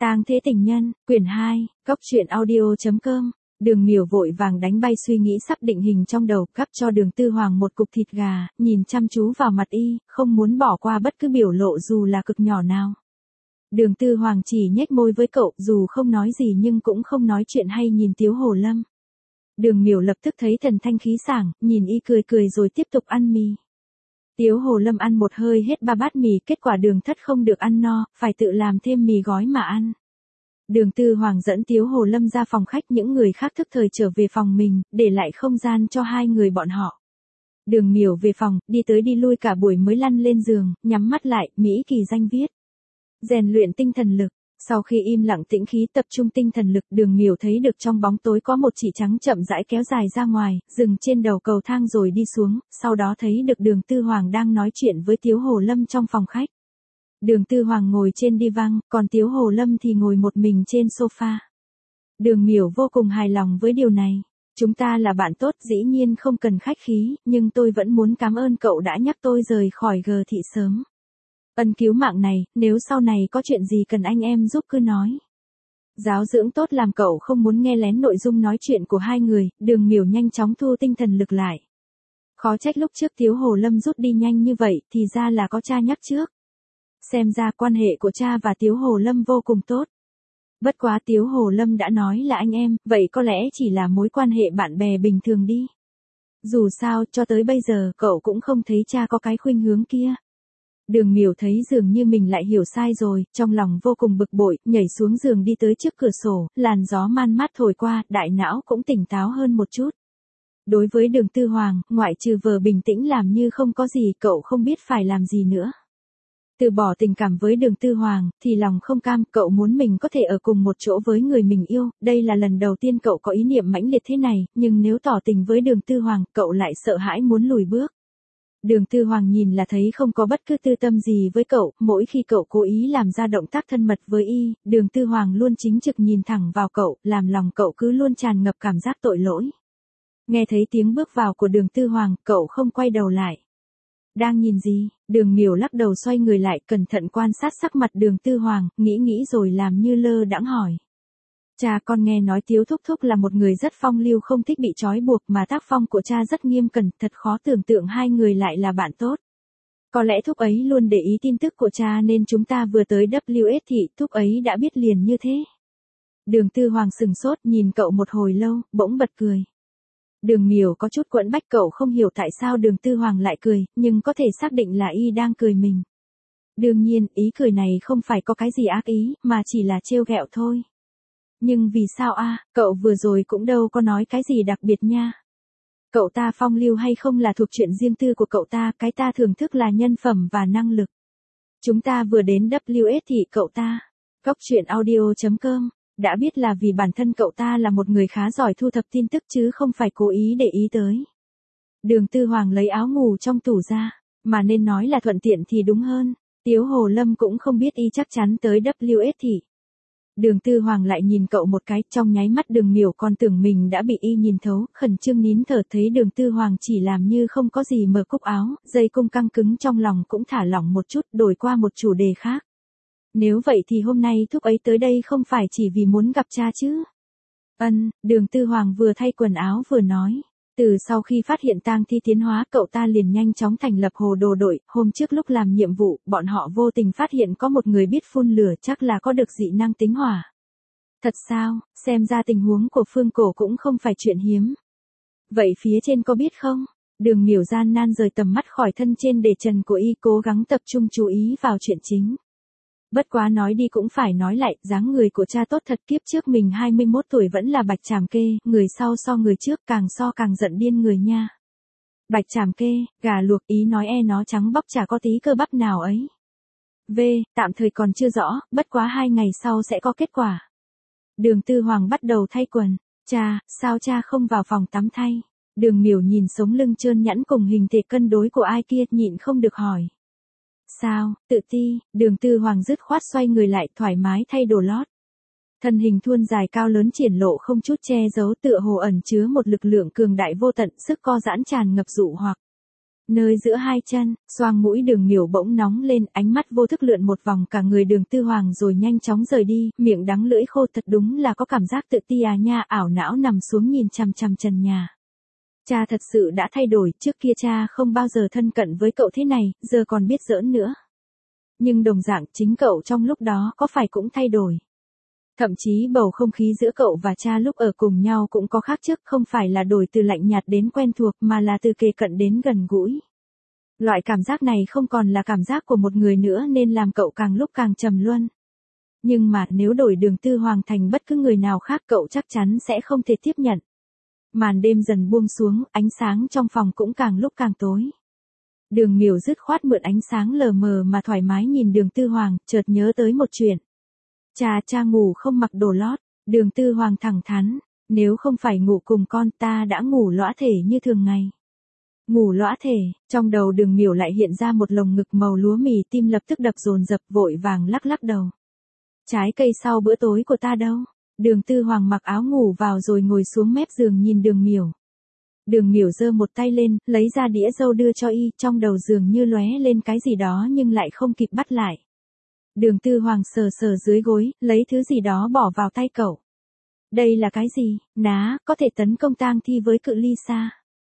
Tang Thế Tình Nhân, quyển 2, Cốc truyện audio.com. Đường Miểu vội vàng đánh bay suy nghĩ sắp định hình trong đầu, gắp cho Đường Tư Hoàng một cục thịt gà, nhìn chăm chú vào mặt y, không muốn bỏ qua bất cứ biểu lộ dù là cực nhỏ nào. Đường Tư Hoàng chỉ nhếch môi với cậu, dù không nói gì nhưng cũng không nói chuyện hay nhìn Tiếu Hồ Lâm. Đường Miểu lập tức thấy thần thanh khí sảng, nhìn y cười cười rồi tiếp tục ăn mì. Tiếu Hồ Lâm ăn một hơi hết 3 bát mì, kết quả Đường Thất không được ăn no, phải tự làm thêm mì gói mà ăn. Đường Tư Hoàng dẫn Tiếu Hồ Lâm ra phòng khách, những người khác thức thời trở về phòng mình, để lại không gian cho hai người bọn họ. Đường Miểu về phòng, đi tới đi lui cả buổi mới lăn lên giường, nhắm mắt lại, Mỹ Kỳ Danh viết. Rèn luyện tinh thần lực. Sau khi im lặng tĩnh khí tập trung tinh thần lực, Đường Miểu thấy được trong bóng tối có một chỉ trắng chậm rãi kéo dài ra ngoài, dừng trên đầu cầu thang rồi đi xuống, sau đó thấy được Đường Tư Hoàng đang nói chuyện với Tiếu Hồ Lâm trong phòng khách. Đường Tư Hoàng ngồi trên divan, còn Tiếu Hồ Lâm thì ngồi một mình trên sofa. Đường Miểu vô cùng hài lòng với điều này. Chúng ta là bạn tốt, dĩ nhiên không cần khách khí, nhưng tôi vẫn muốn cảm ơn cậu đã nhắc tôi rời khỏi G thị sớm. Ân cứu mạng này, nếu sau này có chuyện gì cần anh em giúp cứ nói. Giáo dưỡng tốt làm cậu không muốn nghe lén nội dung nói chuyện của hai người. Đường Miểu nhanh chóng thu tinh thần lực lại. Khó trách lúc trước Tiếu Hồ Lâm rút đi nhanh như vậy, thì ra là có cha nhắc trước. Xem ra quan hệ của cha và Tiếu Hồ Lâm vô cùng tốt. Bất quá Tiếu Hồ Lâm đã nói là anh em, vậy có lẽ chỉ là mối quan hệ bạn bè bình thường đi. Dù sao, cho tới bây giờ, cậu cũng không thấy cha có cái khuynh hướng kia. Đường Miểu thấy dường như mình lại hiểu sai rồi, trong lòng vô cùng bực bội, nhảy xuống giường đi tới trước cửa sổ, làn gió man mát thổi qua, đại não cũng tỉnh táo hơn một chút. Đối với Đường Tư Hoàng, ngoại trừ vờ bình tĩnh làm như không có gì, cậu không biết phải làm gì nữa. Từ bỏ tình cảm với Đường Tư Hoàng, thì lòng không cam, cậu muốn mình có thể ở cùng một chỗ với người mình yêu, đây là lần đầu tiên cậu có ý niệm mãnh liệt thế này, nhưng nếu tỏ tình với Đường Tư Hoàng, cậu lại sợ hãi muốn lùi bước. Đường Tư Hoàng nhìn là thấy không có bất cứ tư tâm gì với cậu, mỗi khi cậu cố ý làm ra động tác thân mật với y, Đường Tư Hoàng luôn chính trực nhìn thẳng vào cậu, làm lòng cậu cứ luôn tràn ngập cảm giác tội lỗi. Nghe thấy tiếng bước vào của Đường Tư Hoàng, cậu không quay đầu lại. Đang nhìn gì? Đường Miểu lắc đầu xoay người lại, cẩn thận quan sát sắc mặt Đường Tư Hoàng, nghĩ rồi làm như lơ đãng hỏi. Cha, con nghe nói Tiếu thúc thúc là một người rất phong lưu, không thích bị trói buộc, mà tác phong của cha rất nghiêm cẩn, thật khó tưởng tượng hai người lại là bạn tốt. Có lẽ thúc ấy luôn để ý tin tức của cha nên chúng ta vừa tới WS thị, thúc ấy đã biết liền như thế. Đường Tư Hoàng sừng sốt nhìn cậu một hồi lâu, bỗng bật cười. Đường Miểu có chút quẫn bách, cậu không hiểu tại sao Đường Tư Hoàng lại cười, nhưng có thể xác định là y đang cười mình. Đương nhiên, ý cười này không phải có cái gì ác ý, mà chỉ là trêu ghẹo thôi. Nhưng vì sao cậu vừa rồi cũng đâu có nói cái gì đặc biệt nha. Cậu ta phong lưu hay không là thuộc chuyện riêng tư của cậu ta, cái ta thưởng thức là nhân phẩm và năng lực. Chúng ta vừa đến WS thì cậu ta, Cốc truyện audio.com, đã biết là vì bản thân cậu ta là một người khá giỏi thu thập tin tức chứ không phải cố ý để ý tới. Đường Tư Hoàng lấy áo ngủ trong tủ ra, mà nên nói là thuận tiện thì đúng hơn. Tiếu Hồ Lâm cũng không biết y chắc chắn tới WS thị. Đường Tư Hoàng lại nhìn cậu một cái, trong nháy mắt Đường Miểu còn tưởng mình đã bị y nhìn thấu, khẩn trương nín thở, thấy Đường Tư Hoàng chỉ làm như không có gì mở cúc áo, dây cung căng cứng trong lòng cũng thả lỏng một chút, đổi qua một chủ đề khác. Nếu vậy thì hôm nay thúc ấy tới đây không phải chỉ vì muốn gặp cha chứ? Đường Tư Hoàng vừa thay quần áo vừa nói. Từ sau khi phát hiện tang thi tiến hóa, cậu ta liền nhanh chóng thành lập hồ đồ đội, hôm trước lúc làm nhiệm vụ, bọn họ vô tình phát hiện có một người biết phun lửa, chắc là có được dị năng tính hỏa. Thật sao, xem ra tình huống của Phương Cổ cũng không phải chuyện hiếm. Vậy phía trên có biết không? Đường Miểu gian nan rời tầm mắt khỏi thân trên để trần của y, cố gắng tập trung chú ý vào chuyện chính. Bất quá nói đi cũng phải nói lại, dáng người của cha tốt thật, kiếp trước mình 21 tuổi vẫn là Bạch Trảm Kê, người sau so người trước, càng so càng giận điên người nha. Bạch Trảm Kê, gà luộc, ý nói nó trắng bóc chả có tí cơ bắp nào ấy. Tạm thời còn chưa rõ, bất quá 2 ngày sau sẽ có kết quả. Đường Tư Hoàng bắt đầu thay quần. Cha, sao cha không vào phòng tắm thay? Đường Miểu nhìn sống lưng trơn nhẵn cùng hình thể cân đối của ai kia, nhịn không được hỏi. Sao, tự ti? Đường Tư Hoàng dứt khoát xoay người lại, thoải mái thay đồ lót. Thân hình thuôn dài cao lớn triển lộ không chút che giấu, tựa hồ ẩn chứa một lực lượng cường đại vô tận, sức co giãn tràn ngập dụ hoặc. Nơi giữa hai chân, xoang mũi Đường Miểu bỗng nóng lên, ánh mắt vô thức lượn một vòng cả người Đường Tư Hoàng rồi nhanh chóng rời đi, miệng đắng lưỡi khô, thật đúng là có cảm giác tự ti à nha, ảo não nằm xuống nhìn chằm chằm trần nhà. Cha thật sự đã thay đổi, trước kia cha không bao giờ thân cận với cậu thế này, giờ còn biết giỡn nữa. Nhưng đồng dạng chính cậu trong lúc đó có phải cũng thay đổi. Thậm chí bầu không khí giữa cậu và cha lúc ở cùng nhau cũng có khác trước, không phải là đổi từ lạnh nhạt đến quen thuộc mà là từ kề cận đến gần gũi. Loại cảm giác này không còn là cảm giác của một người nữa nên làm cậu càng lúc càng trầm luân. Nhưng mà nếu đổi Đường Tư Hoàng thành bất cứ người nào khác cậu chắc chắn sẽ không thể tiếp nhận. Màn đêm dần buông xuống, ánh sáng trong phòng cũng càng lúc càng tối. Đường Miểu dứt khoát mượn ánh sáng lờ mờ mà thoải mái nhìn Đường Tư Hoàng, chợt nhớ tới một chuyện. Cha ngủ không mặc đồ lót, Đường Tư Hoàng thẳng thắn, nếu không phải ngủ cùng con ta đã ngủ lõa thể như thường ngày. Ngủ lõa thể, trong đầu Đường Miểu lại hiện ra một lồng ngực màu lúa mì, tim lập tức đập dồn dập, vội vàng lắc lắc đầu. Trái cây sau bữa tối của ta đâu? Đường Tư Hoàng mặc áo ngủ vào rồi ngồi xuống mép giường nhìn Đường Miểu. Đường Miểu giơ một tay lên, lấy ra đĩa dâu đưa cho y, trong đầu giường như lóe lên cái gì đó nhưng lại không kịp bắt lại. Đường Tư Hoàng sờ sờ dưới gối, lấy thứ gì đó bỏ vào tay cậu. Đây là cái gì? Ná, có thể tấn công tang thi với cự ly xa.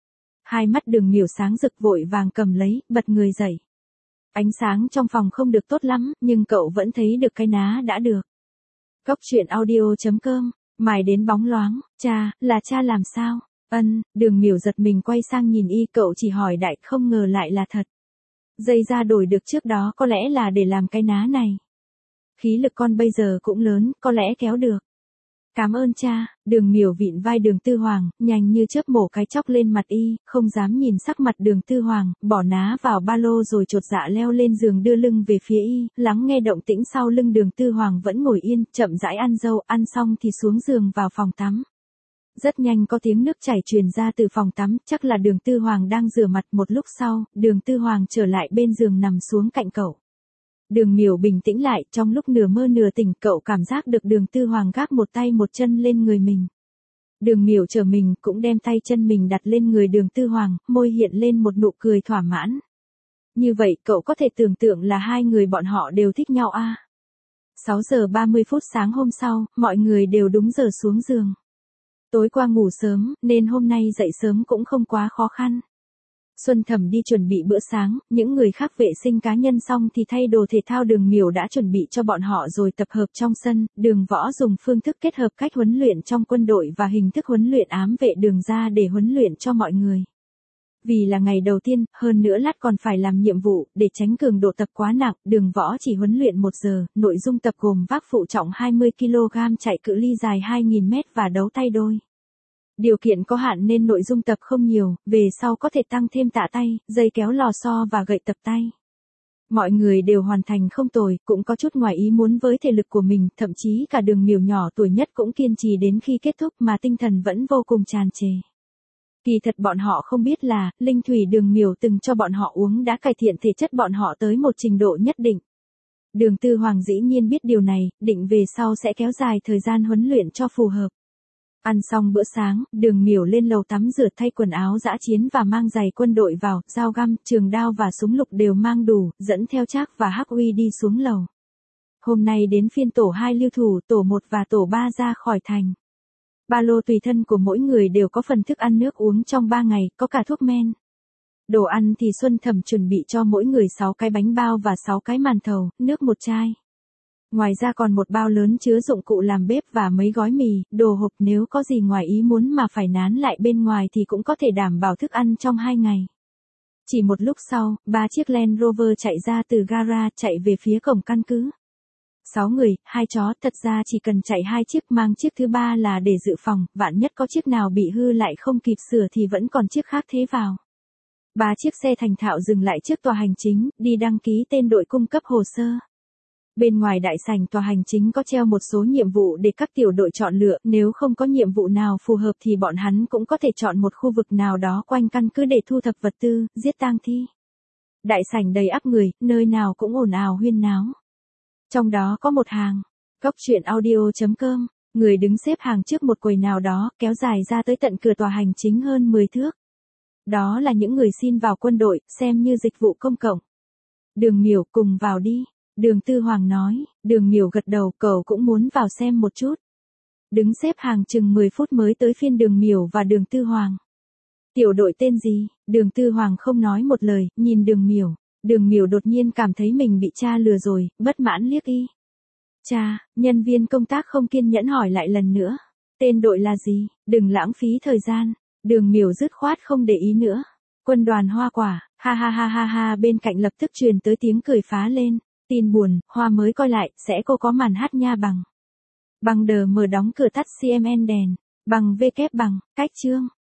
Hai mắt Đường Miểu sáng rực, vội vàng cầm lấy, bật người dậy. Ánh sáng trong phòng không được tốt lắm, nhưng cậu vẫn thấy được cái ná đã được. Cốc truyện audio.com, mài đến bóng loáng, là cha làm sao? Đường Miểu giật mình quay sang nhìn y, cậu chỉ hỏi đại, không ngờ lại là thật. Dây da đổi được trước đó có lẽ là để làm cái ná này. Khí lực con bây giờ cũng lớn, có lẽ kéo được. Cảm ơn cha. Đường Miểu vịn vai Đường Tư Hoàng, nhanh như chớp mổ cái chóc lên mặt y, không dám nhìn sắc mặt Đường Tư Hoàng, bỏ ná vào ba lô rồi chột dạ leo lên giường đưa lưng về phía y, lắng nghe động tĩnh sau lưng. Đường Tư Hoàng vẫn ngồi yên, chậm rãi ăn dâu, ăn xong thì xuống giường vào phòng tắm. Rất nhanh có tiếng nước chảy truyền ra từ phòng tắm, chắc là Đường Tư Hoàng đang rửa mặt. Một lúc sau, Đường Tư Hoàng trở lại bên giường nằm xuống cạnh cậu. Đường Miểu bình tĩnh lại, trong lúc nửa mơ nửa tỉnh cậu cảm giác được Đường Tư Hoàng gác một tay một chân lên người mình. Đường Miểu trở mình cũng đem tay chân mình đặt lên người Đường Tư Hoàng, môi hiện lên một nụ cười thỏa mãn. Như vậy cậu có thể tưởng tượng là hai người bọn họ đều thích nhau à. 6 giờ 30 phút sáng hôm sau, mọi người đều đúng giờ xuống giường. Tối qua ngủ sớm, nên hôm nay dậy sớm cũng không quá khó khăn. Xuân Thẩm đi chuẩn bị bữa sáng, những người khác vệ sinh cá nhân xong thì thay đồ thể thao. Đường Miểu đã chuẩn bị cho bọn họ rồi tập hợp trong sân. Đường Võ dùng phương thức kết hợp cách huấn luyện trong quân đội và hình thức huấn luyện ám vệ đường ra để huấn luyện cho mọi người. Vì là ngày đầu tiên, hơn nữa lát còn phải làm nhiệm vụ, để tránh cường độ tập quá nặng, Đường Võ chỉ huấn luyện 1 giờ, nội dung tập gồm vác phụ trọng 20 kg, chạy cự ly dài 2.000 m và đấu tay đôi. Điều kiện có hạn nên nội dung tập không nhiều, về sau có thể tăng thêm tạ tay, dây kéo lò xo và gậy tập tay. Mọi người đều hoàn thành không tồi, cũng có chút ngoài ý muốn với thể lực của mình, thậm chí cả Đường Miểu nhỏ tuổi nhất cũng kiên trì đến khi kết thúc mà tinh thần vẫn vô cùng tràn trề. Kỳ thật bọn họ không biết là, linh thủy Đường Miểu từng cho bọn họ uống đã cải thiện thể chất bọn họ tới một trình độ nhất định. Đường Tư Hoàng dĩ nhiên biết điều này, định về sau sẽ kéo dài thời gian huấn luyện cho phù hợp. Ăn xong bữa sáng, Đường Miểu lên lầu tắm rửa thay quần áo dã chiến và mang giày quân đội vào, dao găm, trường đao và súng lục đều mang đủ, dẫn theo Trác và Hắc Uy đi xuống lầu. Hôm nay đến phiên tổ 2 lưu thủ, tổ 1 và tổ 3 ra khỏi thành. Ba lô tùy thân của mỗi người đều có phần thức ăn nước uống trong 3 ngày, có cả thuốc men. Đồ ăn thì Xuân Thẩm chuẩn bị cho mỗi người 6 cái bánh bao và 6 cái màn thầu, nước 1 chai. Ngoài ra còn một bao lớn chứa dụng cụ làm bếp và mấy gói mì, đồ hộp, nếu có gì ngoài ý muốn mà phải nán lại bên ngoài thì cũng có thể đảm bảo thức ăn trong 2 ngày. Chỉ một lúc sau, 3 chiếc Land Rover chạy ra từ gara, chạy về phía cổng căn cứ. 6 người, 2 chó, thật ra chỉ cần chạy 2 chiếc, mang chiếc thứ 3 là để dự phòng, vạn nhất có chiếc nào bị hư lại không kịp sửa thì vẫn còn chiếc khác thế vào. 3 chiếc xe thành thạo dừng lại trước tòa hành chính, đi đăng ký tên đội cung cấp hồ sơ. Bên ngoài đại sảnh tòa hành chính có treo một số nhiệm vụ để các tiểu đội chọn lựa, nếu không có nhiệm vụ nào phù hợp thì bọn hắn cũng có thể chọn một khu vực nào đó quanh căn cứ để thu thập vật tư, giết tang thi. Đại sảnh đầy ắp người, nơi nào cũng ồn ào huyên náo. Trong đó có một hàng, Cốc truyện audio.com, người đứng xếp hàng trước một quầy nào đó, kéo dài ra tới tận cửa tòa hành chính hơn 10 thước. Đó là những người xin vào quân đội, xem như dịch vụ công cộng. Đường Miểu, cùng vào đi. Đường Tư Hoàng nói. Đường Miểu gật đầu, cậu cũng muốn vào xem một chút. Đứng xếp hàng chừng 10 phút mới tới phiên Đường Miểu và Đường Tư Hoàng. Tiểu đội tên gì? Đường Tư Hoàng không nói một lời, nhìn Đường Miểu. Đường Miểu đột nhiên cảm thấy mình bị cha lừa rồi, bất mãn liếc y. Cha, nhân viên công tác không kiên nhẫn hỏi lại lần nữa. Tên đội là gì? Đừng lãng phí thời gian. Đường Miểu dứt khoát không để ý nữa. Quân đoàn Hoa Quả, ha ha ha ha ha, bên cạnh lập tức truyền tới tiếng cười phá lên. Tin buồn, Hoa mới coi lại, sẽ cô có màn hát nha bằng. Bằng đờ mở đóng cửa tắt CMN đèn. Bằng V kép bằng, cách chương.